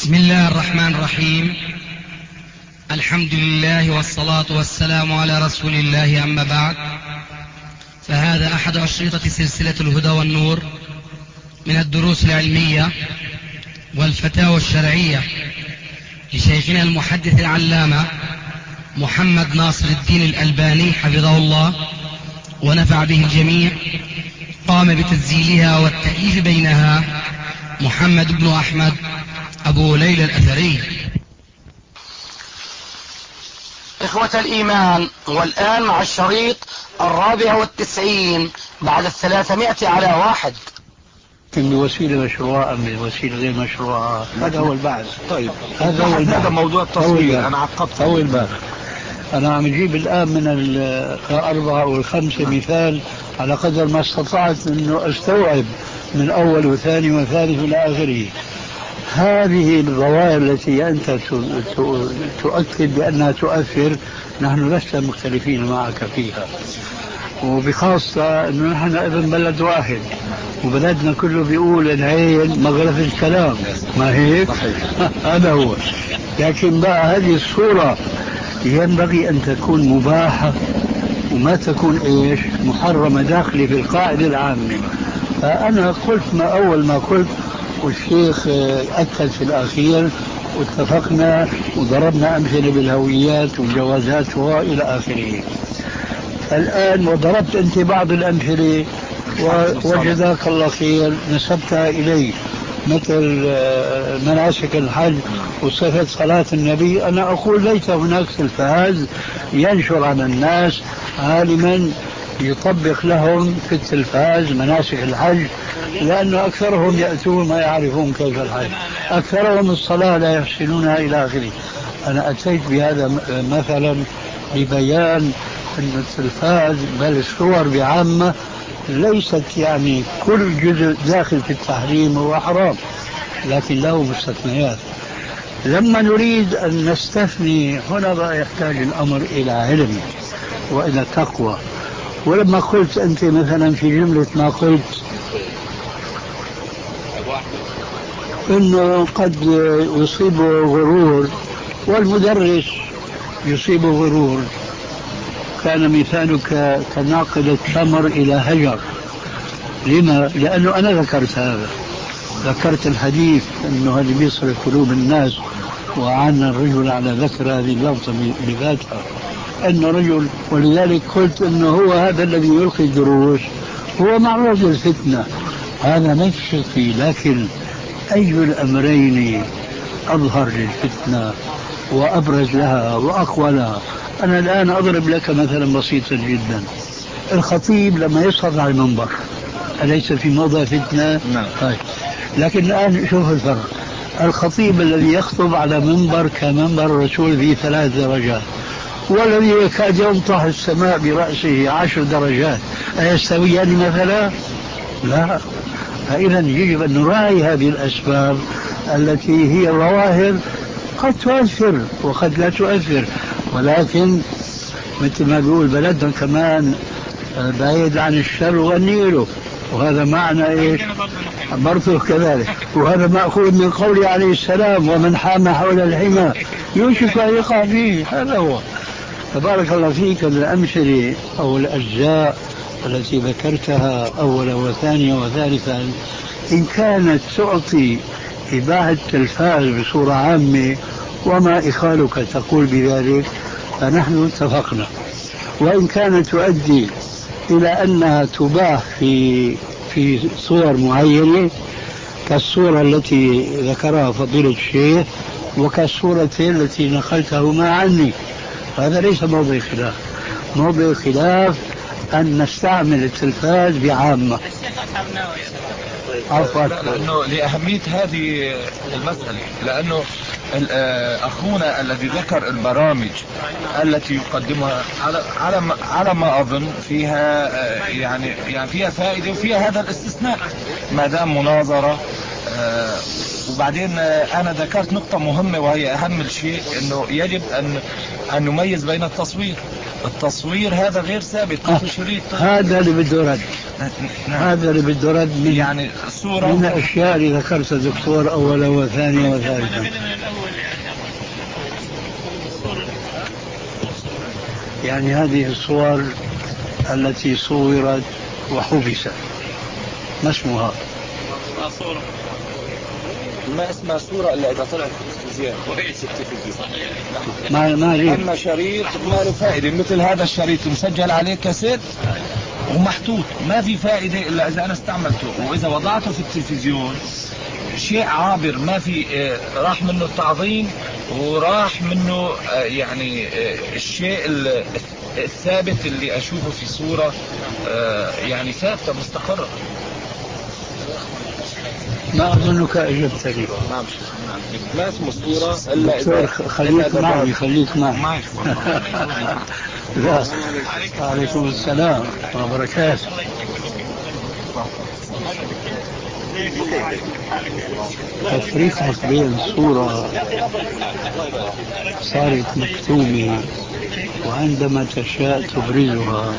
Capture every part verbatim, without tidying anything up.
بسم الله الرحمن الرحيم. الحمد لله والصلاة والسلام على رسول الله، أما بعد، فهذا أحد أشرطة سلسلة الهدى والنور من الدروس العلمية والفتاوى الشرعية لشيخنا المحدث العلامة محمد ناصر الدين الألباني حفظه الله ونفع به الجميع. قام بتسجيلها والتأليف بينها محمد بن أحمد أبو ليلى الأثري. إخوة الإيمان، والآن مع الشريط الرابع والتسعين بعد الثلاثمائة على واحد. بوسيلة مشروعة من وسيلة غير مشروعة، هذا هو البحث. طيب هذا هو هذا موضوع التصوير. أنا عقبت أول بحث. أنا عم أجيب الآن من الأربعة والخمسة مثال على قدر ما استطعت أنه أستوعب من أول وثاني وثالث إلى آخره. هذه الظواهر التي أنت تؤكد بأنها تؤثر، نحن لسنا مختلفين معك فيها، وبخاصة أنه نحن ابن بلد واحد، وبلدنا كله بيقول العين مغرف الكلام، ما هيك؟ هذا هو. لكن بقى هذه الصورة ينبغي أن تكون مباحة وما تكون إيش محرمة داخلي في القاعدة العامة. فأنا قلت ما أول ما قلت، والشيخ أكد في الأخير، واتفقنا وضربنا أمثلة بالهويات والجوازات وإلى آخره. الآن وضربت أنت بعض الأمثلة وجزاك الله خير نسبتها إلي، مثل مناسك الحج وصفة صلاة النبي. أنا أقول ليس هناك تلفاز ينشر على الناس عالما يطبق لهم في التلفاز مناسك الحج، لأنه أكثرهم يأتون ما يعرفون كيف الحج، أكثرهم الصلاة لا يحسنونها إلى آخره. أنا أتيت بهذا مثلا لبيان أن التلفاز بل الصور بعامة ليست يعني كل جزء داخل في التحريم هو حرام، لكن له مستثنيات. لما نريد أن نستثني هنا بقى يحتاج الأمر إلى علم وإلى تقوى. ولما قلت أنت مثلا في جملة ما قلت إنه قد يصيبه غرور والمدرس يصيبه غرور، كان مثالك كناقل التمر إلى هجر. لما؟ لأنه أنا ذكرت هذا، ذكرت الحديث أنه هذا بيصرف قلوب الناس، وعنا الرجل على ذكر هذه اللفظة بذاتها أنه رجل. ولذلك قلت أنه هو هذا الذي يلقي الدروس هو معروض الفتنة، هذا نفس فيه. لكن أي الأمرين أظهر للفتنة وأبرز لها وأقوى لها؟ أنا الآن أضرب لك مثلا بسيطا جدا. الخطيب لما يصعد على المنبر أليس في موضع فتنة؟ نعم. طيب. لكن الآن شوف الفرق. الخطيب الذي يخطب على منبر كمنبر الرسول في ثلاث درجات، والذي يكاد ينطح السماء برأسه عشر درجات، أيستويان مثلا؟ لا. فإذا يجب أن نراعي هذه الأسباب التي هي ظواهر قد تؤثر وقد لا تؤثر، ولكن مثل ما بيقول بلدنا كمان بعيد عن الشر والنيل، وهذا معنى إيش برضه كذلك. وهذا مأخوذ من قوله عليه السلام: ومن حام حول الحمى يوشك أن يقع فيه. هذا هو. تبارك الله فيك. الأمثلة أو الأجزاء التي ذكرتها أولا وثانيا وثالثا إن كانت تعطي إباحة التلفاز بصورة عامة وما إخالك تقول بذلك فنحن اتفقنا، وإن كانت تؤدي إلى أنها تباح في في صور معينة كالصورة التي ذكرها فضيلة الشيخ وكالصورتين التي نقلتهما عني، هذا ليس موضع خلاف. موضع خلاف أن نستعمل التلفاز بعامة. عفوا. لأنه لأهمية هذه المسألة، لأنه أخونا الذي ذكر البرامج التي يقدمها على على ما على ما أظن فيها يعني يعني فيها فائدة وفيها هذا الاستثناء ما دام مناظرة. وبعدين أنا ذكرت نقطة مهمة وهي أهم شيء، إنه يجب أن أن نميز بين التصوير. التصوير هذا غير ثابت في شريط. هذا اللي بده رد. نعم. هذا اللي بده رد من يعني صورة من الأشياء اللي ذكرتها دكتور أولا وثانيا وثالثا. يعني هذه الصور التي صورت وحبست ما اسمها؟ صورة ما اسمها صورة إلا إذا طلعت في التلفزيون وإيش التلفزيون ما ما لي. أما شريط ما له فائدة مثل هذا الشريط مسجل عليه كاسيت ومحطوط ما في فائدة إلا إذا أنا استعملته، وإذا وضعته في التلفزيون شيء عابر ما في راح منه التعظيم وراح منه يعني الشيء الثابت اللي أشوفه في صورة يعني ثابتة مستقرة. ما أظنك أجبتني. نعم ما اسمه صورة إلا إذا خليك معي خليك معي. لا. عليكم السلام وبركاته. تفريقك بين صورة صارت مكتومة وعندما تشاء تبرزها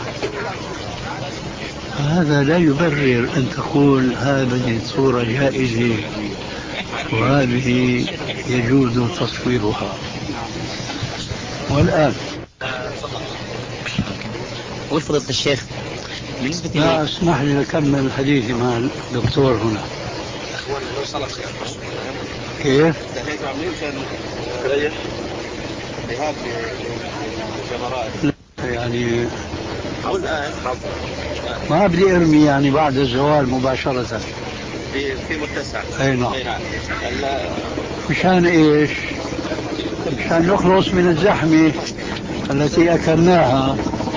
هذا لا يبرر أن تقول هذه الصورة جائزة وهذه يجوز تصويرها. والآن وفضلت الشيخ بالنسبة لا اسمح لي أكمل حديثي مع الدكتور هنا. كيف؟ يعني ما بدي ارمي يعني بعد الزوال مباشرة في في متسع. اي نعم. مشان ايش؟ مشان نخلص من الزحمة التي اكلناها.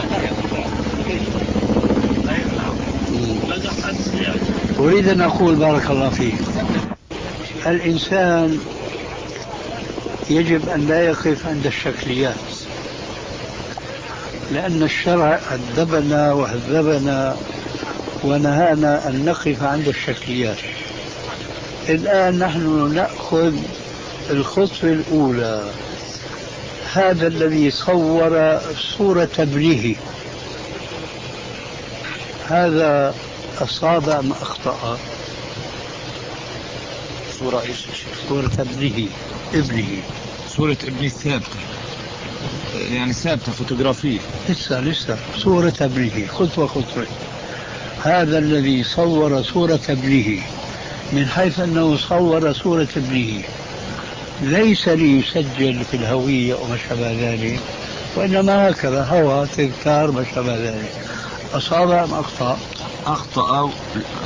اريد ان اقول بارك الله فيك الانسان يجب ان لا يقف عند الشكليات، لأن الشرع أدبنا وهذبنا ونهانا أن نقف عند الشكليات. الآن نحن نأخذ الخطوة الأولى. هذا الذي صور صورة ابنه هذا أصاب أم أخطأ؟ صورة إيش؟ صورة ابنه ابنه صورة ابني ثابتة يعني ثابتة فوتوغرافية لسه لسه صورة ابنه خطوة خطوة. هذا الذي صور صورة ابنه من حيث أنه صور صورة ابنه ليس ليسجل في الهوية وما شابه ذلك، وإنما هكذا هوى تذكار ما شابه ذلك. أصاب أم أخطأ؟ أخطأ أو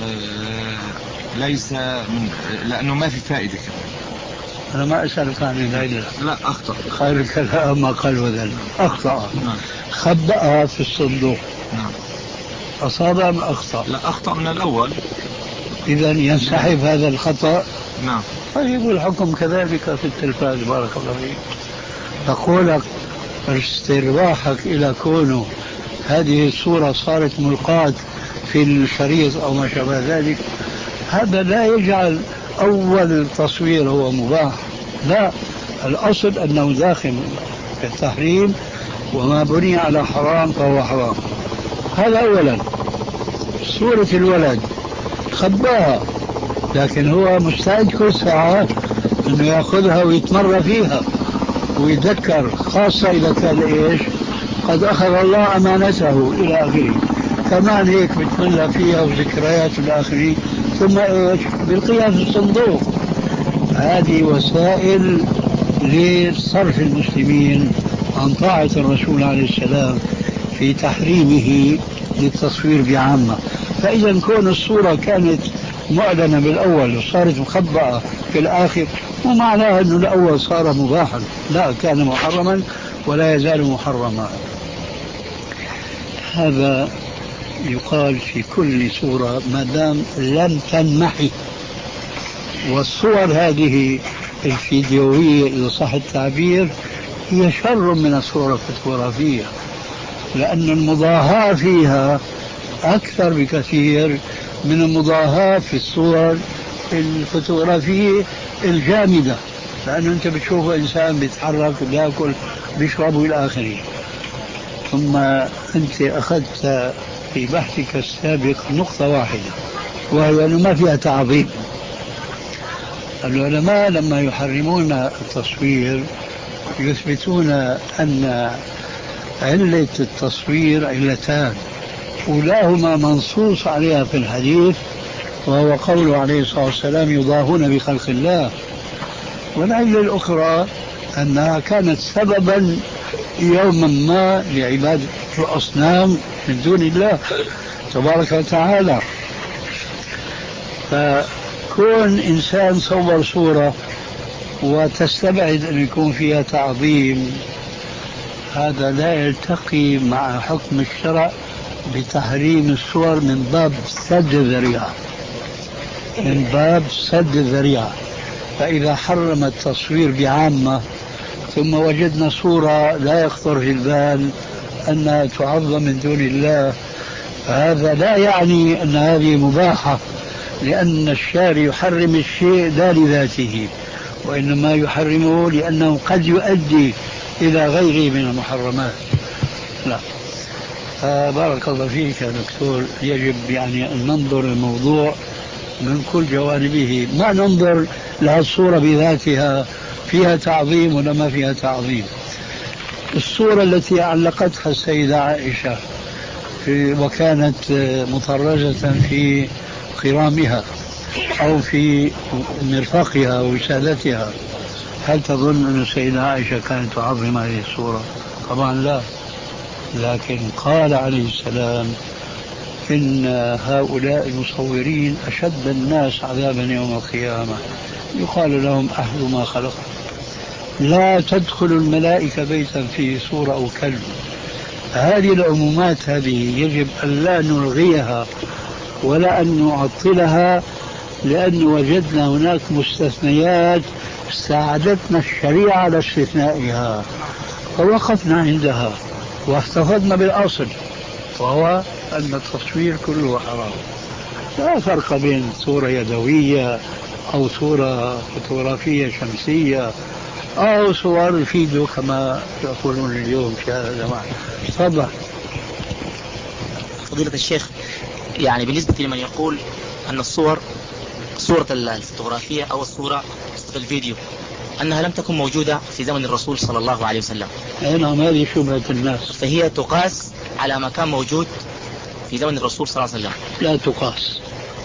ليس من لأنه ما في فائدة كمان. أنا ما أسألك عن العلة. لا أخطأ. خير الكلام ما قال وذل. أخطأ. نعم. خبأها في الصندوق. نعم. أصاب أم أخطأ؟ لا أخطأ من الأول. إذا ينسحب هذا الخطأ. نعم. طيب الحكم كذلك في التلفاز بارك الله فيك. أقولك استرواحك إلى كونه هذه الصورة صارت ملقاة في الشريط أو ما شابه ذلك هذا لا يجعل أول تصوير هو مباح. لا، الأصل أنه داخل في التحريم وما بني على حرام فهو حرام. هذا أولا. صورة الولد خباها لكن هو مستعد كل ساعة أنه يأخذها ويتمر فيها ويتذكر، خاصة إذا كان إيش قد أخذ الله أمانته إلى آخره. كمان هيك بتملى فيها وذكريات إلى آخره، ثم إيش بالقيام في الصندوق. هذه وسائل لصرف المسلمين عن طاعة الرسول عليه السلام في تحريمه للتصوير بعامة. فإذا كون الصورة كانت معلنة بالأول وصارت مخبأة في الآخر مو معناها أنه الأول صار مباحا، لا، كان محرما ولا يزال محرما. هذا يقال في كل صورة ما دام لم تنمحي. والصور هذه الفيديوية إذا صح التعبير هي شر من الصورة الفوتوغرافية، لأن المضاهاة فيها أكثر بكثير من المضاهاة في الصور الفوتوغرافية الجامدة، لأنه أنت بتشوف إنسان بيتحرك وبيأكل بيشرب إلى آخره. ثم أنت أخذت في بحثك السابق نقطة واحدة، وهي أنه ما فيها تعظيم. العلماء لما يحرمون التصوير يثبتون أن علة التصوير علتان، أولاهما منصوص عليها في الحديث وهو قوله عليه الصلاة والسلام يضاهون بخلق الله، والعلة الأخرى أنها كانت سببا يوما ما لعبادة الأصنام من دون الله تبارك وتعالى. فكون إنسان صور صورة وتستبعد أن يكون فيها تعظيم، هذا لا يلتقي مع حكم الشرع بتحريم الصور من باب سد الذريعة، من باب سد الذريعة. فإذا حرم التصوير بعامة ثم وجدنا صورة لا يخطر في البال أنها تعظم من دون الله، هذا لا يعني أن هذه مباحة، لأن الشارع يحرم الشيء لا لذاته، وإنما يحرمه لأنه قد يؤدي إلى غيره من المحرمات. لا. آه بارك الله فيك يا دكتور. يجب يعني أن ننظر الموضوع من كل جوانبه، ما ننظر لها الصورة بذاتها فيها تعظيم ولا ما فيها تعظيم. الصورة التي علقتها السيدة عائشة في وكانت مطرزة في خرامها أو في مرفقها ووسادتها، هل تظن أن السيدة عائشة كانت تعظم هذه الصورة؟ طبعا لا، لكن قال عليه السلام إن هؤلاء المصورين أشد الناس عذابا يوم القيامة، يقال لهم أهل ما خلق، لا تدخل الملائكة بيتا فيه صورة أو كلب. هذه العمومات هذه يجب أن لا نلغيها ولا أن نعطلها، لأن وجدنا هناك مستثنيات ساعدتنا الشريعة على استثنائها فوقفنا عندها واحتفظنا بالأصل، وهو أن التصوير كله حرام. لا فرق بين صورة يدوية أو صورة فوتوغرافية شمسية أو صور فيديو كما يقولون اليوم في هذا الزمان. تفضل. فضيلة الشيخ، يعني بالنسبة لمن يقول أن الصور صورة الفوتوغرافية أو الصورة الفيديو أنها لم تكن موجودة في زمن الرسول صلى الله عليه وسلم، نعم هذه شبهة الناس، فهي تقاس على ما كان موجود في زمن الرسول صلى الله عليه وسلم. لا تقاس.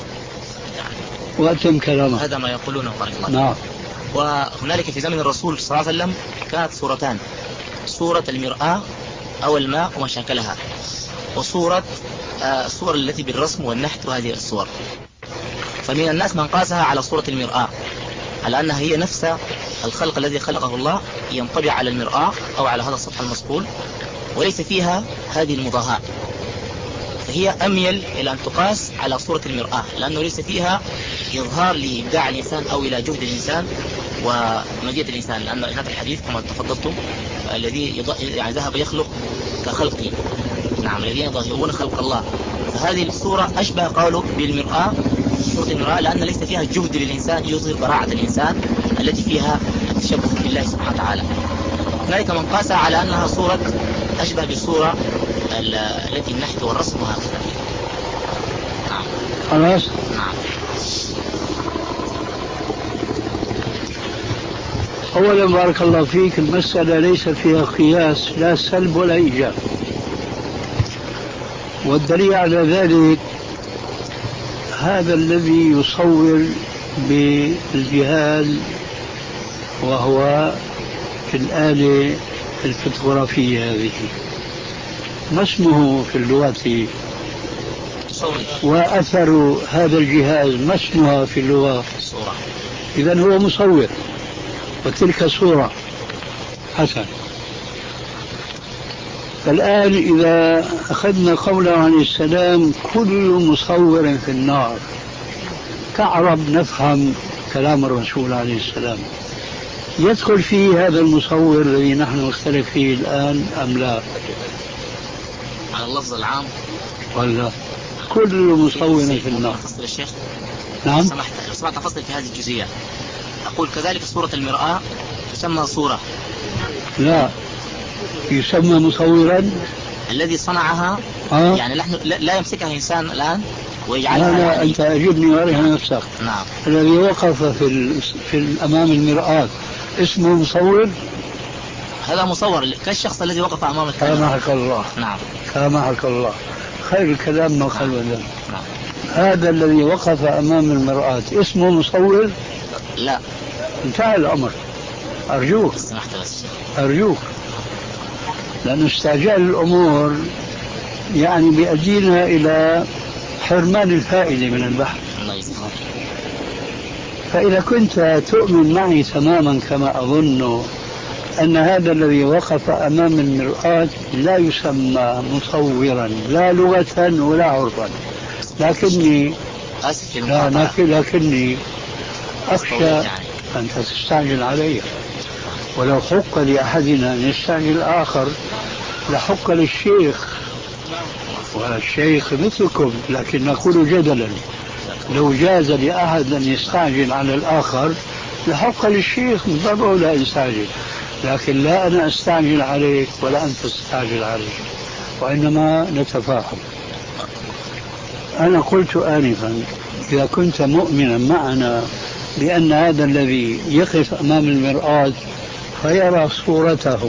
وأتم كلامه. هذا ما يقولونه بارك الله. نعم. وهنالك في زمن الرسول صلى الله عليه وسلم كانت صورتان، صورة المرآة أو الماء ومشاكلها، وصورة آه الصور التي بالرسم والنحت وهذه الصور. فمن الناس من قاسها على صورة المرآة على أنها هي نفس الخلق الذي خلقه الله ينطبع على المرآة أو على هذا السطح المصقول، وليس فيها هذه المضاهاة، فهي أميل إلى أن تقاس على صورة المرآة، لأنه ليس فيها إظهار لإبداع الإنسان أو إلى جهد الإنسان ومزية الإنسان، لأن هذا الحديث كما تفضلتم الذي يعني ذهب يخلق كخلقه، نعم الذين يظهرون خلق الله، فهذه الصورة أشبه قوله بالمرآة، صورة المرآة، لأن ليس فيها جهد للإنسان يظهر براعة الإنسان التي فيها التشبه بالله سبحانه وتعالى. هنالك من قاسها على أنها صورة أشبه بالصورة التي النحت والرسم وهكذا. نعم. خلاص. نعم. أولا بارك الله فيك، المسألة ليس فيها قياس لا سلب ولا إيجاب، والدليل على ذلك هذا الذي يصور بالجهاز وهو في الآلة الفوتوغرافية هذه، ما اسمه في اللغة؟ وأثر هذا الجهاز ما اسمها في اللغة؟ صورة. إذن هو مصور وتلك صورة. حسن. الآن إذا أخذنا قوله عليه السلام كل مصور في النار، كعرب نفهم كلام الرسول عليه السلام، يدخل فيه هذا المصور الذي نحن نختلف فيه الآن أم لا؟ على اللفظ العام ولا كل مصور في النار؟ فصل الشيخ. نعم. سمحت لو سمحت فصل في هذه الجزئية. أقول كذلك صورة المرآة تسمى صورة. لا، يسمى مصورا الذي صنعها آه؟ يعني نحن لا لا يمسكها إنسان الآن لا ويجعلها لا يعني. أنت أجبني وارها نفسك. نعم. الذي وقف في, ال... في أمام المرآة اسمه مصور؟ هذا مصور كالشخص الذي وقف أمام الكاميرا. سامحك الله. نعم. سامحك الله، خير الكلام ما خلو ذا. نعم. هذا الذي وقف أمام المرآة اسمه مصور؟ لا. انتهى الأمر. أرجوك سمحت بس. أرجوك، لأن استعجال الأمور يعني بيؤدينا إلى حرمان الفائدة من البحث. الله يسلمك. فإذا كنت تؤمن معي تماما كما أظن أن هذا الذي وقف أمام المرآة لا يسمى مصورا لا لغة ولا عرفا، لكني لا لكن لكني أخشى أن تستعجل علي، ولو حق لأحدنا أن يستعجل الآخر لحق للشيخ، والشيخ مثلكم، لكن نقول جدلا لو جاز لأحد أن يستعجل على الآخر لحق للشيخ من باب أولى يستعجل، لكن لا أنا أستعجل عليك ولا أنت تستعجل عليك، وإنما نتفاهم. أنا قلت آنفا إذا كنت مؤمنا معنا بأن هذا الذي يقف أمام المرآة فيرى صورته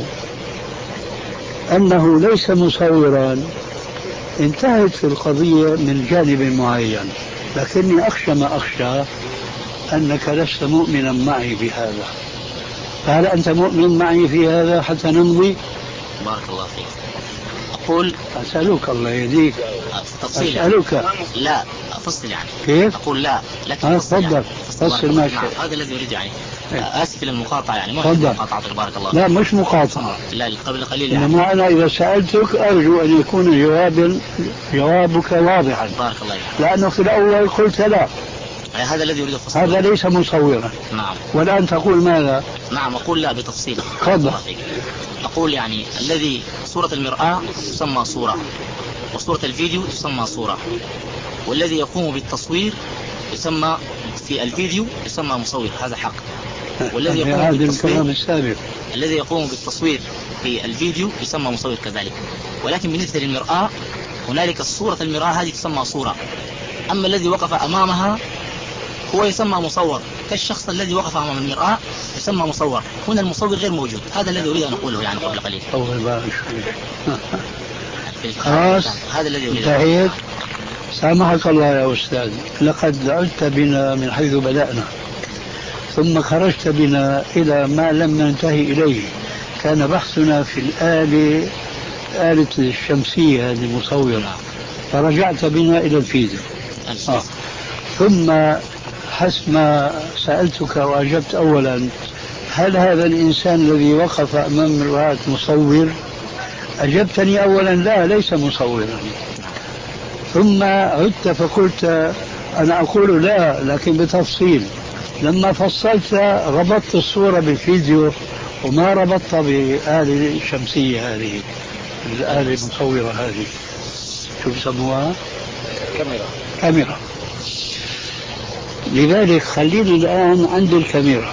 أنه ليس مصورا انتهت في القضية من جانب معين، لكني أخشى ما أخشى أنك لست مؤمنا معي بهذا. فهل أنت مؤمن معي في هذا حتى نمضي؟ بارك الله فيك. أقول أسألك الله يهديك. تفصيل أسألك يعني. لا أفصل يعني. كيف؟ أقول لا لكن ها فصل تفضل يعني. فصل ما شئت. هذا الذي أريد يعني. آسف للمقاطعة يعني. تفضل. مقاطعة بارك الله. لا مش مقاطعة. لا قبل قليل يعني. إنما أنا إذا سألتك أرجو أن يكون جواب جوابك واضحا. بارك الله يعني. لأنه في الأول قلت لا. هذا الذي يريد الفصل. هذا ليس مصورا. نعم. والآن تقول ماذا؟ نعم أقول لا بتفصيل. تفضل. أقول يعني الذي صورة المرآة تسمى صورة، وصورة الفيديو تسمى صورة، والذي يقوم بالتصوير يسمى في الفيديو يسمى مصور، هذا حق. والذي يقوم بالتصوير الذي يقوم بالتصوير في الفيديو يسمى مصور كذلك. ولكن بالنسبة للمرآة هنالك صورة المرآة هذه تسمى صورة، أما الذي وقف أمامها هو يسمى مصور، كالشخص الذي وقف أمام المرآة يسمى مصور. هنا المصور غير موجود. هذا الذي أريد أن أقوله يعني قبل قليل. خلاص هذا الذي أريد. انتهيت. سامحك الله يا أستاذ، لقد عدت بنا من حيث بدأنا ثم خرجت بنا إلى ما لم ننتهي إليه. كان بحثنا في الآلة آلة الشمسية هذه المصورة، فرجعت بنا إلى الفيزياء. آه. ثم حسب ما سألتك وأجبت أولا هل هذا الإنسان الذي وقف أمام المرآة مصور؟ أجبتني أولا لا ليس مصورا. ثم عدت فقلت أنا أقول لا لكن بتفصيل. لما فصلت ربطت الصورة بالفيديو وما ربطت بآلة الشمسية هذه، الآلة المصورة هذه شو بسموها؟ كاميرا. كاميرا. لذلك خليني الآن عند الكاميرا.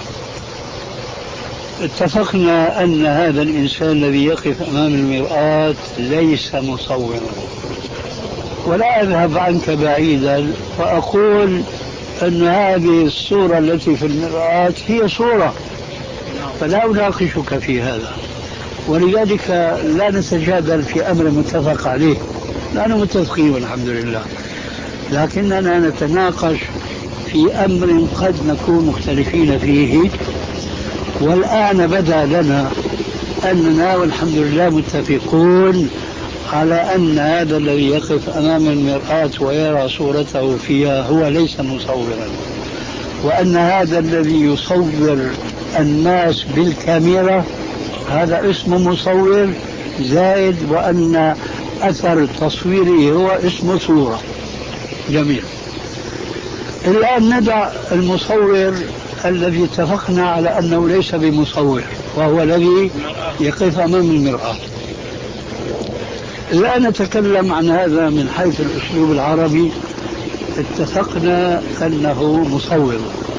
اتفقنا أن هذا الإنسان الذي يقف أمام المرآة ليس مصورا، ولا أذهب عنك بعيدا وأقول أن هذه الصورة التي في المرآة هي صورة، فلا أناقشك في هذا. ولذلك لا نتجادل في أمر متفق عليه، نحن متفقين والحمد لله، لكننا نتناقش في أمر قد نكون مختلفين فيه. والآن بدا لنا أننا والحمد لله متفقون على أن هذا الذي يقف أمام المرآة ويرى صورته فيها هو ليس مصورا، وأن هذا الذي يصور الناس بالكاميرا هذا اسمه مصور زائد، وأن أثر تصويره هو اسمه صورة. جميل. الآن ندع المصور الذي اتفقنا على أنه ليس بمصور وهو الذي يقف أمام المرآة. الآن نتكلم عن هذا من حيث الأسلوب العربي. اتفقنا أنه مصور،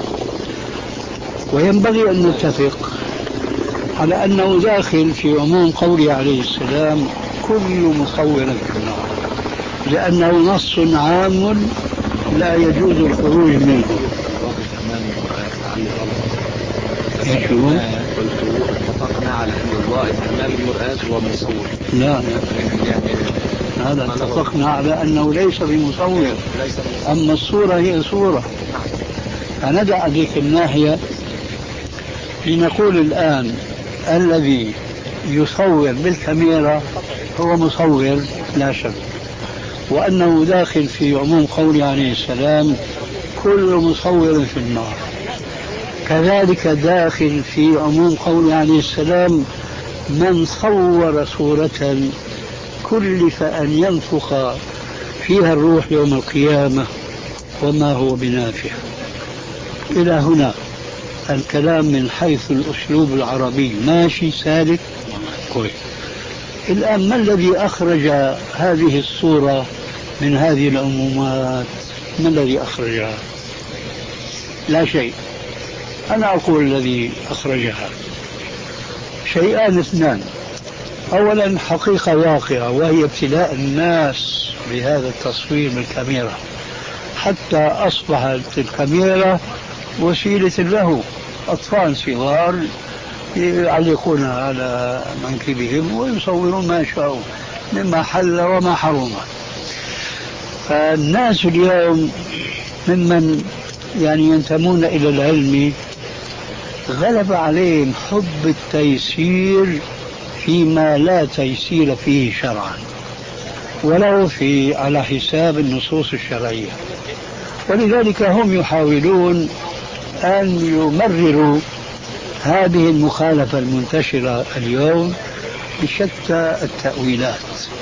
وينبغي أن نتفق على أنه داخل في عموم قوله عليه السلام كل مصور في النار. لأنه نص عام لا يجوز الخروج منه. شو؟ قلت اتفقنا على أن الواقف أمام المرآة هو مصور. لا يعني هذا اتفقنا على أنه ليس بمصور، أما الصورة هي صورة. فندع هذيك الناحية لنقول الآن الذي يصور بالكاميرا هو مصور لا شك، وأنه داخل في عموم قوله عليه السلام كل مصور في النار. كذلك داخل في عموم قوله عليه السلام من صور صورة كلف أن ينفخ فيها الروح يوم القيامة وما هو بنافع. إلى هنا الكلام من حيث الأسلوب العربي ماشي سالك كويس. الآن ما الذي أخرج هذه الصورة من هذه العمومات؟ ما الذي أخرجها؟ لا شيء. أنا أقول الذي أخرجها شيئان اثنان. أولا حقيقة واقعة، وهي ابتلاء الناس بهذا التصوير بالكاميرا، حتى أصبحت الكاميرا وسيلة له. أطفال صغار يعلقون على منكبهم ويصورون ما شاءوا مما حل وما حرم. فالناس اليوم ممن يعني ينتمون إلى العلم غلب عليهم حب التيسير فيما لا تيسير فيه شرعا، ولو في على حساب النصوص الشرعية. ولذلك هم يحاولون أن يمرروا هذه المخالفة المنتشرة اليوم بشتى التأويلات.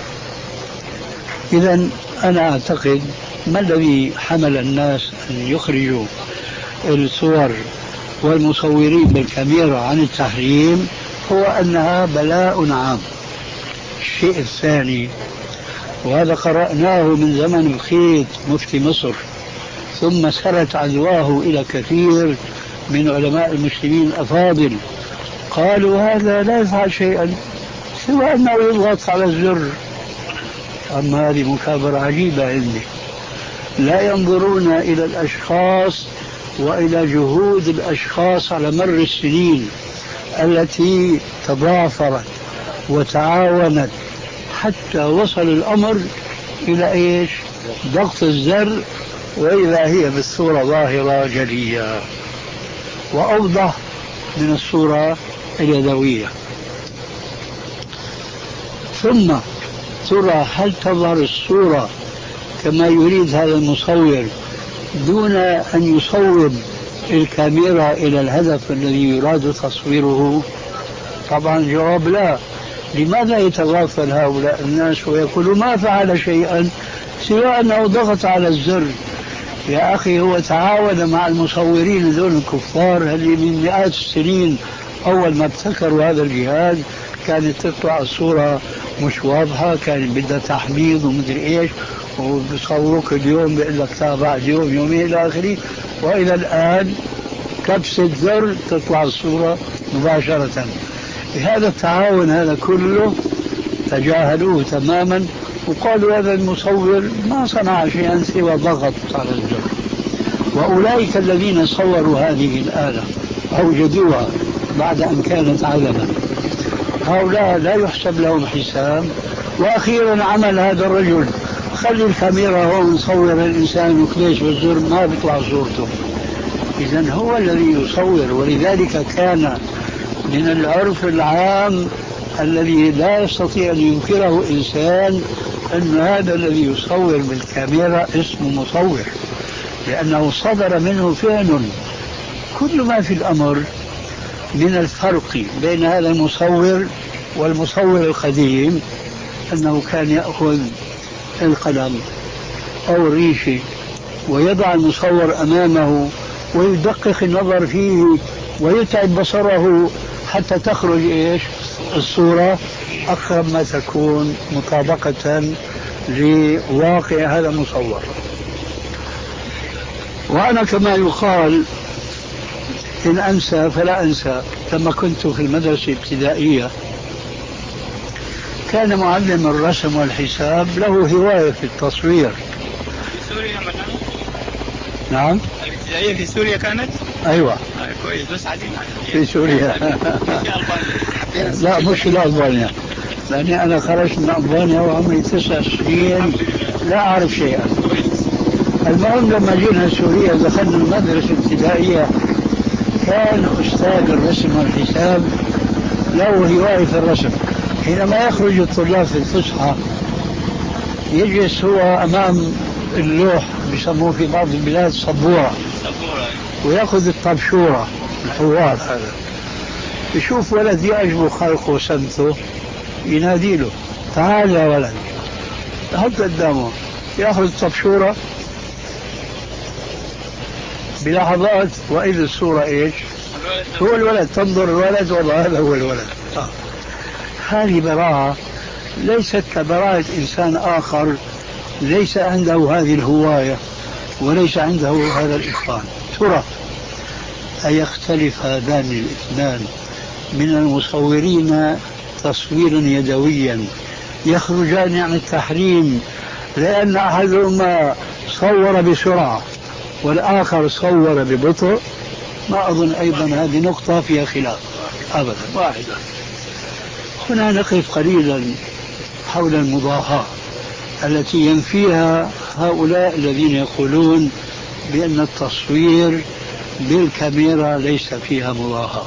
إذن أنا أعتقد ما الذي حمل الناس أن يخرجوا الصور والمصورين بالكاميرا عن التحريم هو أنها بلاء عام. الشيء الثاني، وهذا قرأناه من زمن الخيط مفتي مصر، ثم سرت عدواه إلى كثير من علماء المسلمين الأفاضل، قالوا هذا لا يفعل شيئا سوى أنه يضغط على الزر. أما هذه مكابرة عجيبة عندي. لا ينظرون إلى الأشخاص وإلى جهود الأشخاص على مر السنين التي تضافرت وتعاونت حتى وصل الأمر إلى إيش؟ ضغط الزر، وإذا هي بالصورة ظاهرة جلية وأوضح من الصورة اليدوية. ثم ترى هل تظهر الصورة كما يريد هذا المصور دون أن يصوب الكاميرا إلى الهدف الذي يراد تصويره؟ طبعا الجواب لا. لماذا يتغافل هؤلاء الناس ويقولوا ما فعل شيئا سوى أنه ضغط على الزر؟ يا أخي هو تعاون مع المصورين ذول الكفار اللي من مئات السنين أول ما ابتكروا هذا الجهاز كانت تطلع الصورة مش واضحة، كان بدها تحميض ومدري إيش، وبصوروك اليوم بيقول لك تابع يوم يومين إلى آخره، وإلى الآن كبسة زر تطلع الصورة مباشرة. بهذا التعاون هذا كله تجاهلوه تماما وقالوا هذا المصور ما صنع شيئا سوى ضغط على الزر. وأولئك الذين صوروا هذه الآلة أوجدوها بعد أن كانت علما، هؤلاء لا يحسب لهم حساب. وأخيرا عمل هذا الرجل خلي الكاميرا هون صور الإنسان وكليش بالزر ما بيطلع صورته. إذن هو الذي يصور. ولذلك كان من العرف العام الذي لا يستطيع أن ينكره إنسان أن هذا الذي يصور بالكاميرا اسمه مصور، لأنه صدر منه فعل. كل ما في الأمر من الفرق بين هذا المصور والمصور القديم أنه كان يأخذ القلم أو الريشة ويضع المصور أمامه ويدقق النظر فيه ويتعب بصره حتى تخرج إيش الصورة أقرب ما تكون مطابقة لواقع هذا المصور. وأنا كما يقال إن أنسى فلا أنسى، لما كنت في المدرسة الابتدائية كان معلم الرسم والحساب له هواية في التصوير. في سوريا مثلا؟ نعم. الابتدائية في سوريا كانت؟ أيوة. آه كويس، بس عايزين في سوريا. في ألبانيا. لا مش في ألبانيا، لأني أنا خرجت من ألبانيا وعمري تسع سنين لا أعرف شيئا. المهم لما جينا سوريا دخلنا المدرسة الابتدائية، كان أستاذ الرسم والحساب له هواية في الرسم. حينما يخرج الطلاب في الفسحة يجلس هو أمام اللوح، بيسموه في بعض البلاد صبورة، ويأخذ الطبشورة الحوار هذا، يشوف ولد يعجبه خلقه وسمته ينادي له تعال يا ولد، يحط قدامه يأخذ الطبشورة، بلحظات وإذا الصورة إيش؟ هو الولد، تنظر الولد والله هذا هو الولد. آه. هذه براءة ليست كبراءة إنسان آخر ليس عنده هذه الهواية وليس عنده هذا الإتقان. ترى أيختلف هذان الاثنان من المصورين تصويرا يدويا يخرجان عن التحريم لأن أحدهما صور بسرعة والآخر صور ببطء؟ ما أظن أيضا هذه نقطة فيها خلاف أبدا. واحدة. هنا نقف قليلا حول المضاهاة التي ينفيها هؤلاء الذين يقولون بأن التصوير بالكاميرا ليس فيها مضاهاة.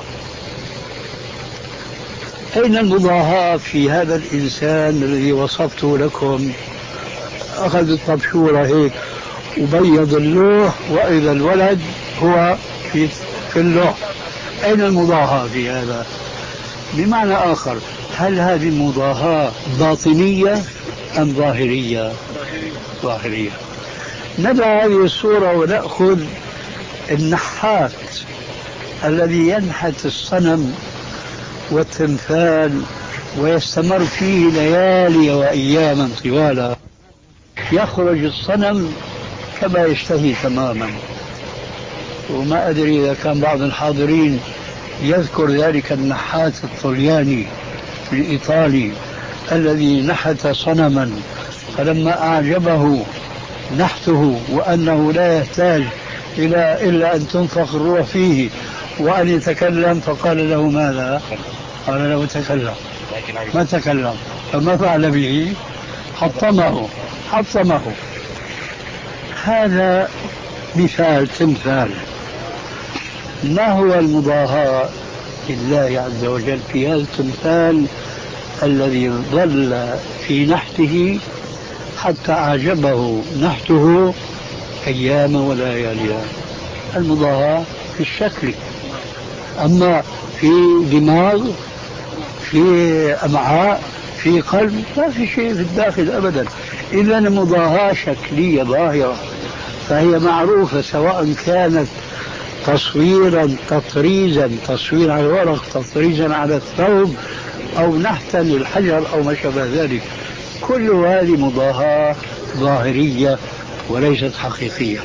أين المضاهاة في هذا الإنسان الذي وصفته لكم؟ أخذ الطبشورة هيك وبيض اللوح وإذا الولد هو في اللوح. أين المضاهاة في هذا؟ بمعنى آخر، هل هذه المضاهاة باطنية أم ظاهرية؟ ظاهرية. ندع هذه الصورة ونأخذ النحات الذي ينحت الصنم والتمثال ويستمر فيه ليالي وأياما طوالة، يخرج الصنم كما يشتهي تماما. وما أدري إذا كان بعض الحاضرين يذكر ذلك النحات الطلياني الإيطالي الذي نحت صنما، فلما أعجبه نحته وأنه لا يحتاج إلى إلا أن تنفخ الروح فيه وأن يتكلم، فقال له ماذا؟ قال له تكلم. ما تكلم، فما فعل به؟ حطمه حطمه. هذا مثال تمثال. ما هو المضاهاة لله عز وجل في هذا التمثال الذي ظل في نحته حتى أعجبه نحته أيام وليالي؟ المضاهاة في الشكل، أما في دماغ، في أمعاء، في قلب، ما في شيء في الداخل أبدا. إذا المضاهاة شكلية ظاهرة، فهي معروفة سواء كانت تصويرا تطريزا، تصوير على الورق، تطريزا على الثوب، أو نحتا للحجر أو ما شابه ذلك. كل هذه مضاهاة ظاهرية وليست حقيقية.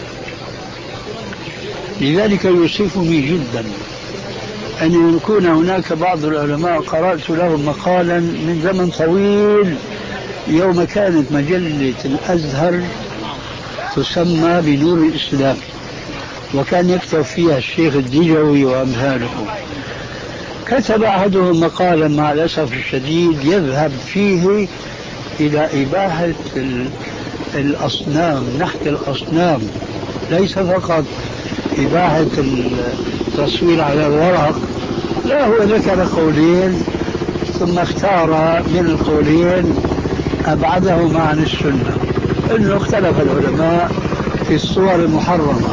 لذلك يؤسفني جدا أن يكون هناك بعض العلماء، قرأت لهم مقالا من زمن طويل يوم كانت مجلة الأزهر تسمى بنور الإسلام، وكان يكتب فيها الشيخ الدجوي وأمثاله. كتب أحدهم مقالا مع الأسف الشديد يذهب فيه إلى إباحة الأصنام، نحت الأصنام، ليس فقط إباحة التصوير على الورق. لا، هو ذكر قولين ثم اختار من القولين أبعدهما عن السنة، إنه اختلف العلماء في الصور المحرمة،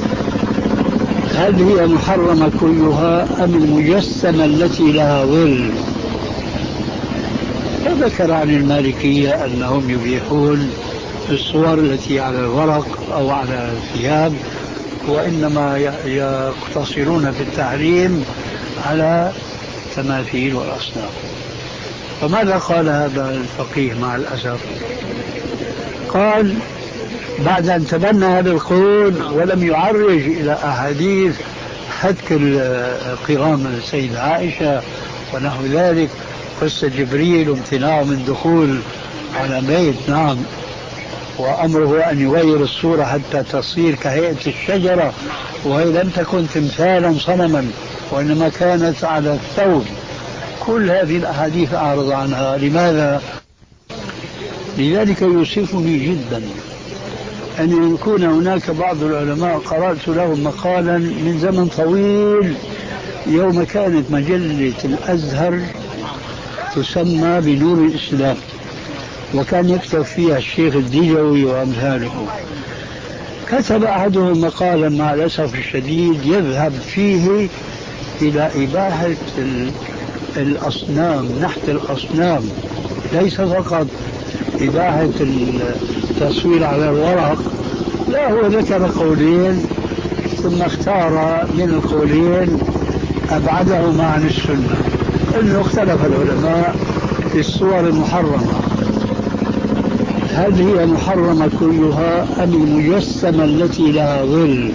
هل هي محرمة كلها أم المجسمة التي لها ظل؟ فذكر عن المالكية أنهم يبيحون الصور التي على الورق أو على الثياب، وإنما يقتصرون في التحريم على التماثيل والأصنام. فماذا قال هذا الفقيه مع الأسف؟ قال بعد أن تبنى هذا القول ولم يعرج إلى أحاديث هتك قرام السيدة عائشة ونحو ذلك، قصة جبريل وامتناعه من دخول على بيت، نعم، وأمره أن يغير الصورة حتى تصير كهيئة الشجرة، وهي لم تكن تمثالا صنما وإنما كانت على الثوب. كل هذه الأحاديث أعرض عنها. لماذا؟ لذلك يؤسفني جدا أن يكون هناك بعض العلماء قرأت لهم مقالا من زمن طويل يوم كانت مجلة الأزهر تسمى بنور الإسلام، وكان يكتب فيها الشيخ الدجوي وأمثاله. كتب أحدهم مقالا مع الأسف الشديد يذهب فيه إلى إباحة الأصنام، نحت الأصنام، ليس فقط إباحة التصوير على الورق، لا، هو ذكر قولين ثم اختار من القولين أبعدهما عن السنة، أنه اختلف العلماء في الصور المحرمة، هل هي محرمة كلها أم المجسمة التي لها ظل؟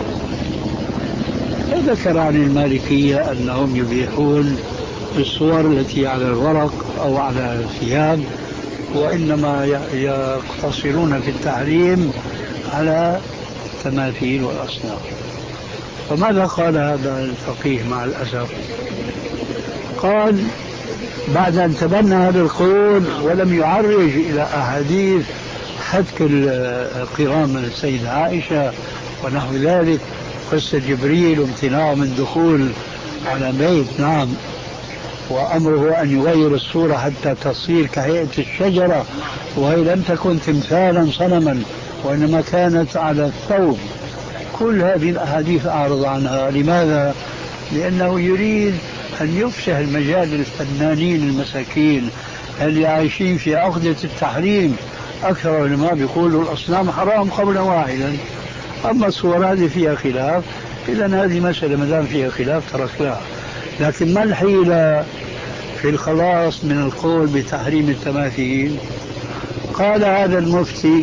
فذكر عن المالكية أنهم يبيحون الصور التي على الورق أو على الثياب، وإنما يقتصرون في التحريم على التماثيل والأصنام. فماذا قال هذا الفقيه مع الأسف؟ قال بعد أن تبنى هذا القول ولم يعرج إلى أحاديث حتك القرام من السيدة عائشة ونحو ذلك، قصة جبريل وامتناعه من دخول على بيت، نعم، وأمره أن يغير الصورة حتى تصير كهيئة الشجرة، وهي لم تكن تمثالا صنما وإنما كانت على الثوب. كل هذه الأحاديث أعرض عنها. لماذا؟ لأنه يريد أن يفسح المجال للفنانين المساكين اللي عايشين في عقدة التحريم. أكثر العلماء بيقولوا الأصنام حرام قولا واحدا، أما الصور هذه فيها خلاف، إذن هذه مسألة ما دام فيها خلاف تركناها. لكن ما الحيلة في الخلاص من القول بتحريم التماثيل؟ قال هذا المفتي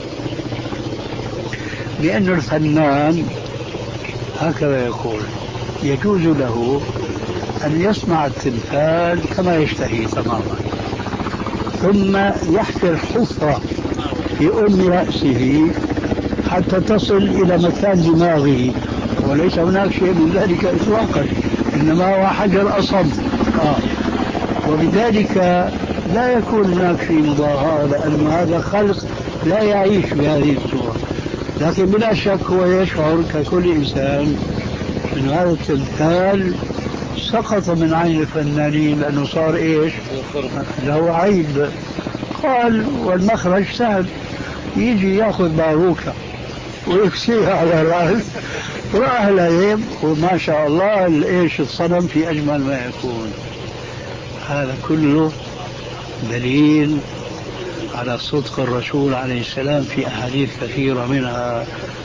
بأن الفنان هكذا يقول يجوز له أن يصنع التمثال كما يشتهي تماما، ثم يحفر حفرة في أم رأسه حتى تصل إلى مكان دماغه، وليس هناك شيء من ذلك إطلاقا، إنما هو حجر أصم. آه. وبذلك لا يكون هناك في مضاهاة، لأن هذا خلق لا يعيش بهذه الصورة. لكن بلا شك هو يشعر ككل إنسان أن هذا التمثال سقط من عين الفنانين لأنه صار إيش؟ له عيب. قال والمخرج سهل، يجي يأخذ باروكة ويكسيها على الرأس وأهل عيب، وما شاء الله إيش الصنم في أجمل ما يكون. هذا كله دليل على صدق الرسول عليه السلام في أحاديث كثيرة، منها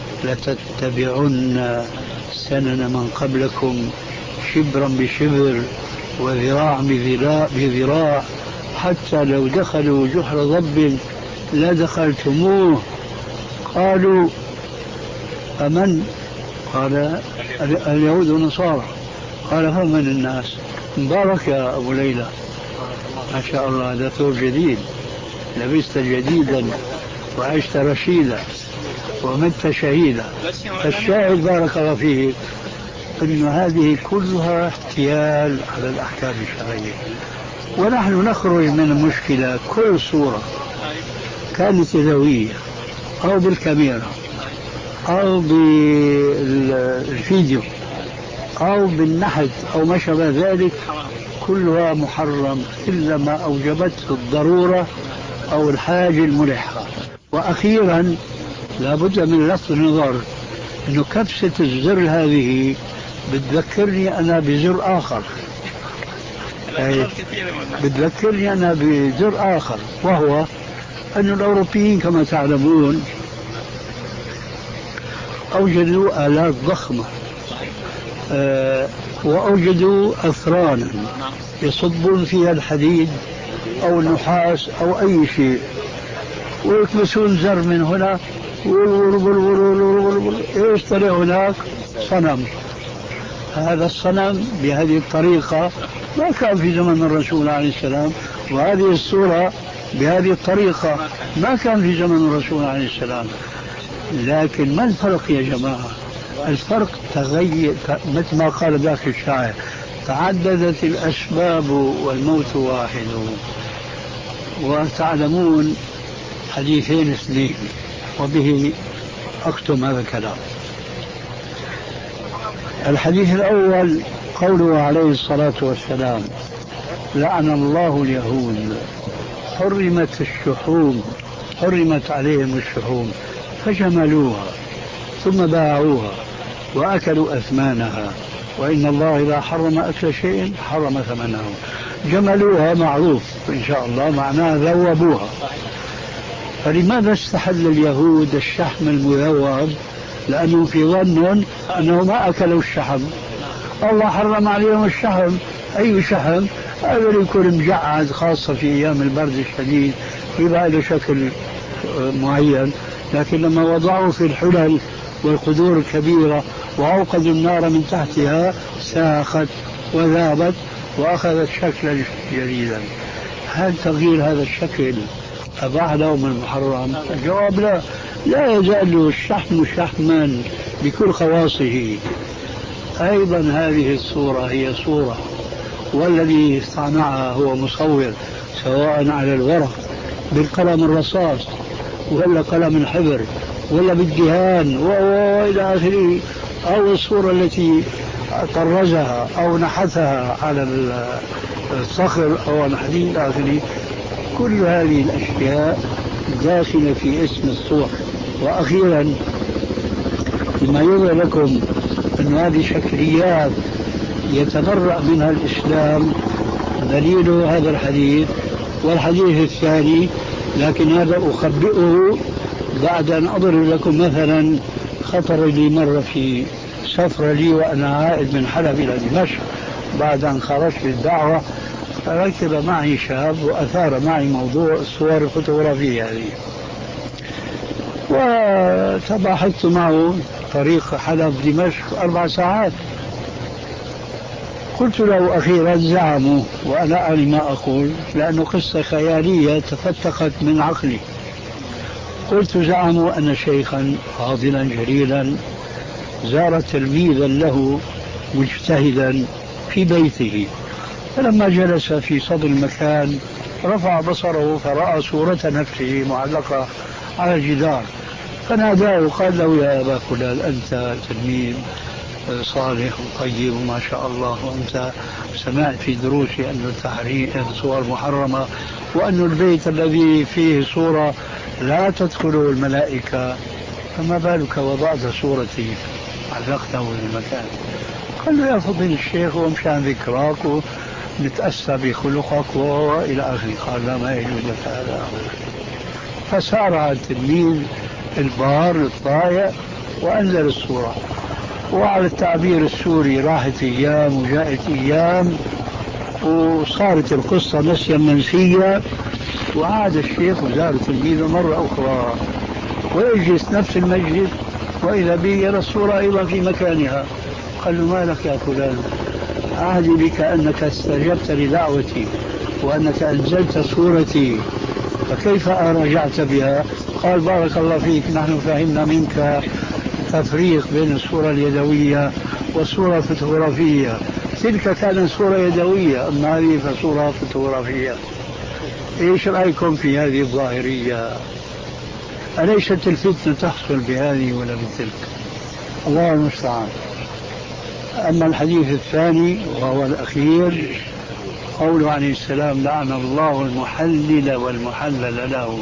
لتتبعن سنن من قبلكم شبرا بشبر وذراع بذراع حتى لو دخلوا جحر ضب لدخلتموه. قالوا أمن؟ قال اليهود والنصارى. قال فمن الناس؟ مبارك يا أبو ليلى، ما شاء الله، هذا ثوب جديد، لبست جديدا وعشت رشيدا ومت شهيدا. فالشاهد بارك الله فيه أن هذه كلها احتيال على الأحكام الشرعية. ونحن نخرج من المشكلة كل صورة كانت يدوية أو بالكاميرا أو بالفيديو أو بالنحت أو ما شابه ذلك، كلها محرم إلا ما أوجبته الضرورة أو الحاجة الملحة. وأخيرا لابد من لفت النظر أنه كبسة الزر هذه بتذكرني أنا بزر آخر، بتذكرني أنا بزر آخر، وهو أن الأوروبيين كما تعلمون أوجدوا آلات ضخمة، أه وأوجدوا أثرانا يصبون فيها الحديد أو النحاس أو أي شيء، ويكبسون زر من هنا ايش طلع هناك؟ صنم. هذا الصنم بهذه الطريقة ما كان في زمن الرسول عليه السلام، وهذه الصورة بهذه الطريقة ما كان في زمن الرسول عليه السلام. لكن ما الفرق يا جماعة؟ الفرق تغير مثل ما قال ذاك الشاعر: تعددت الأسباب والموت واحد. وتعلمون حديثين اثنين، وبه أختم هذا الكلام. الحديث الأول قوله عليه الصلاة والسلام: لعن الله اليهود، حرمت الشحوم، حرمت عليهم الشحوم فجملوها ثم باعوها وأكلوا أثمانها، وإن الله إذا حرم أكل شيء حرم ثمنه. جملوها معروف إن شاء الله، معناها ذوبوها. فلماذا استحل اليهود الشحم المذوب؟ لأنه في ظن أنه ما أكلوا الشحم، الله حرم عليهم الشحم. أي شحم؟ هذا يكون مجعد، خاصة في أيام البرد الشديد يبقى له شكل معين، لكن لما وضعوا في الحلل والقدور الكبيرة وأوقدوا النار من تحتها ساخت وذابت وأخذت شكلا جديدا. هل تغيير هذا الشكل أباح لهم المحرم؟ الجواب لا. لا يزال الشحم شحما بكل خواصه. أيضا هذه الصورة هي صورة، والذي صنعها هو مصور، سواء على الورق بالقلم الرصاص ولا قلم الحبر ولا بالدهان وإلى آخره، أو الصورة التي طرزها أو نحتها على الصخر أو الحديد إلى آخره. كل هذه الأشياء داخلة في اسم الصور. وأخيرا لما يظهر لكم أن هذه شكليات يتبرأ منها الإسلام، دليل هذا الحديث والحديث الثاني. لكن هذا أخبئه بعد أن أضرب لكم مثلا خطر لي مرة في سفر لي وأنا عائد من حلب إلى دمشق بعد أن خرجت للدعوة، ركب معي شاب وأثار معي موضوع الصور الفوتوغرافية هذه، وتباحثت معه طريق حلب دمشق أربع ساعات. قلت له أخيرا: زعموا، وأنا أعلم ما أقول لأنه قصة خيالية تفتقت من عقلي، قلت: زعموا أن شيخا فاضلا جليلا زار تلميذا له مجتهدا في بيته، فلما جلس في صدر المكان رفع بصره فرأى صورة نفسه معلقة على الجدار، فناداه وقال له: يا أبا فلان، أنت تلميذ صالح وطيب وما شاء الله، وأنت سمعت في دروسي أن التحريم الصور محرمة، وأن البيت الذي فيه صورة لا تدخله الملائكة، فما بالك وضعت صورتي علقته في المكان؟ قال له: يا فضيل الشيخ، ومشان ذكراك ونتأسى بخلقك وإلى آخره. قال: لا، ما يجوز لك هذا. فسارع التلميذ البار الطائع وأنزل الصورة. وعلى التعبير السوري راحت أيام وجاءت أيام وصارت القصة نسيا منسية، وعاد الشيخ وزار تلميذه مرة أخرى ويجلس نفس المجلس وإذا به يرى الصورة أيضا في مكانها. قال له: ما لك يا فلان؟ عهدي بك أنك استجبت لدعوتي وأنك أنزلت صورتي، فكيف رجعت بها؟ قال: بارك الله فيك، نحن فهمنا منك تفريق بين الصورة اليدوية والصورة الفوتوغرافية، تلك كانت صورة يدوية، أما هذه فصورة فوتوغرافية. إيش رأيكم في هذه الظاهرية؟ أليست الفتنة تحصل بهذه ولا بتلك؟ الله المستعان. أما الحديث الثاني وهو الأخير، قوله عليه السلام: لعن الله المحلل والمحلل له،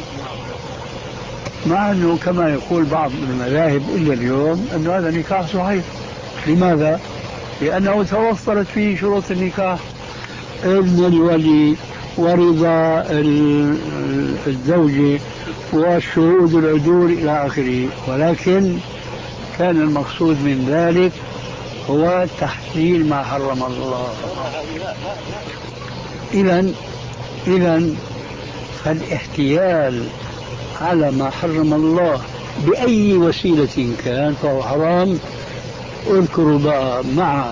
مع أنه كما يقول بعض المذاهب إلا اليوم أن هذا نكاح صحيح. لماذا؟ لأنه توفرت فيه شروط النكاح: إذن الولي ورضا الزوج والشهود العدول إلى آخره. ولكن كان المقصود من ذلك هو تحليل ما حرم الله. إذن إذن فالاحتيال على ما حرم الله بأي وسيلة كان فهو حرام. اذكروا بقى مع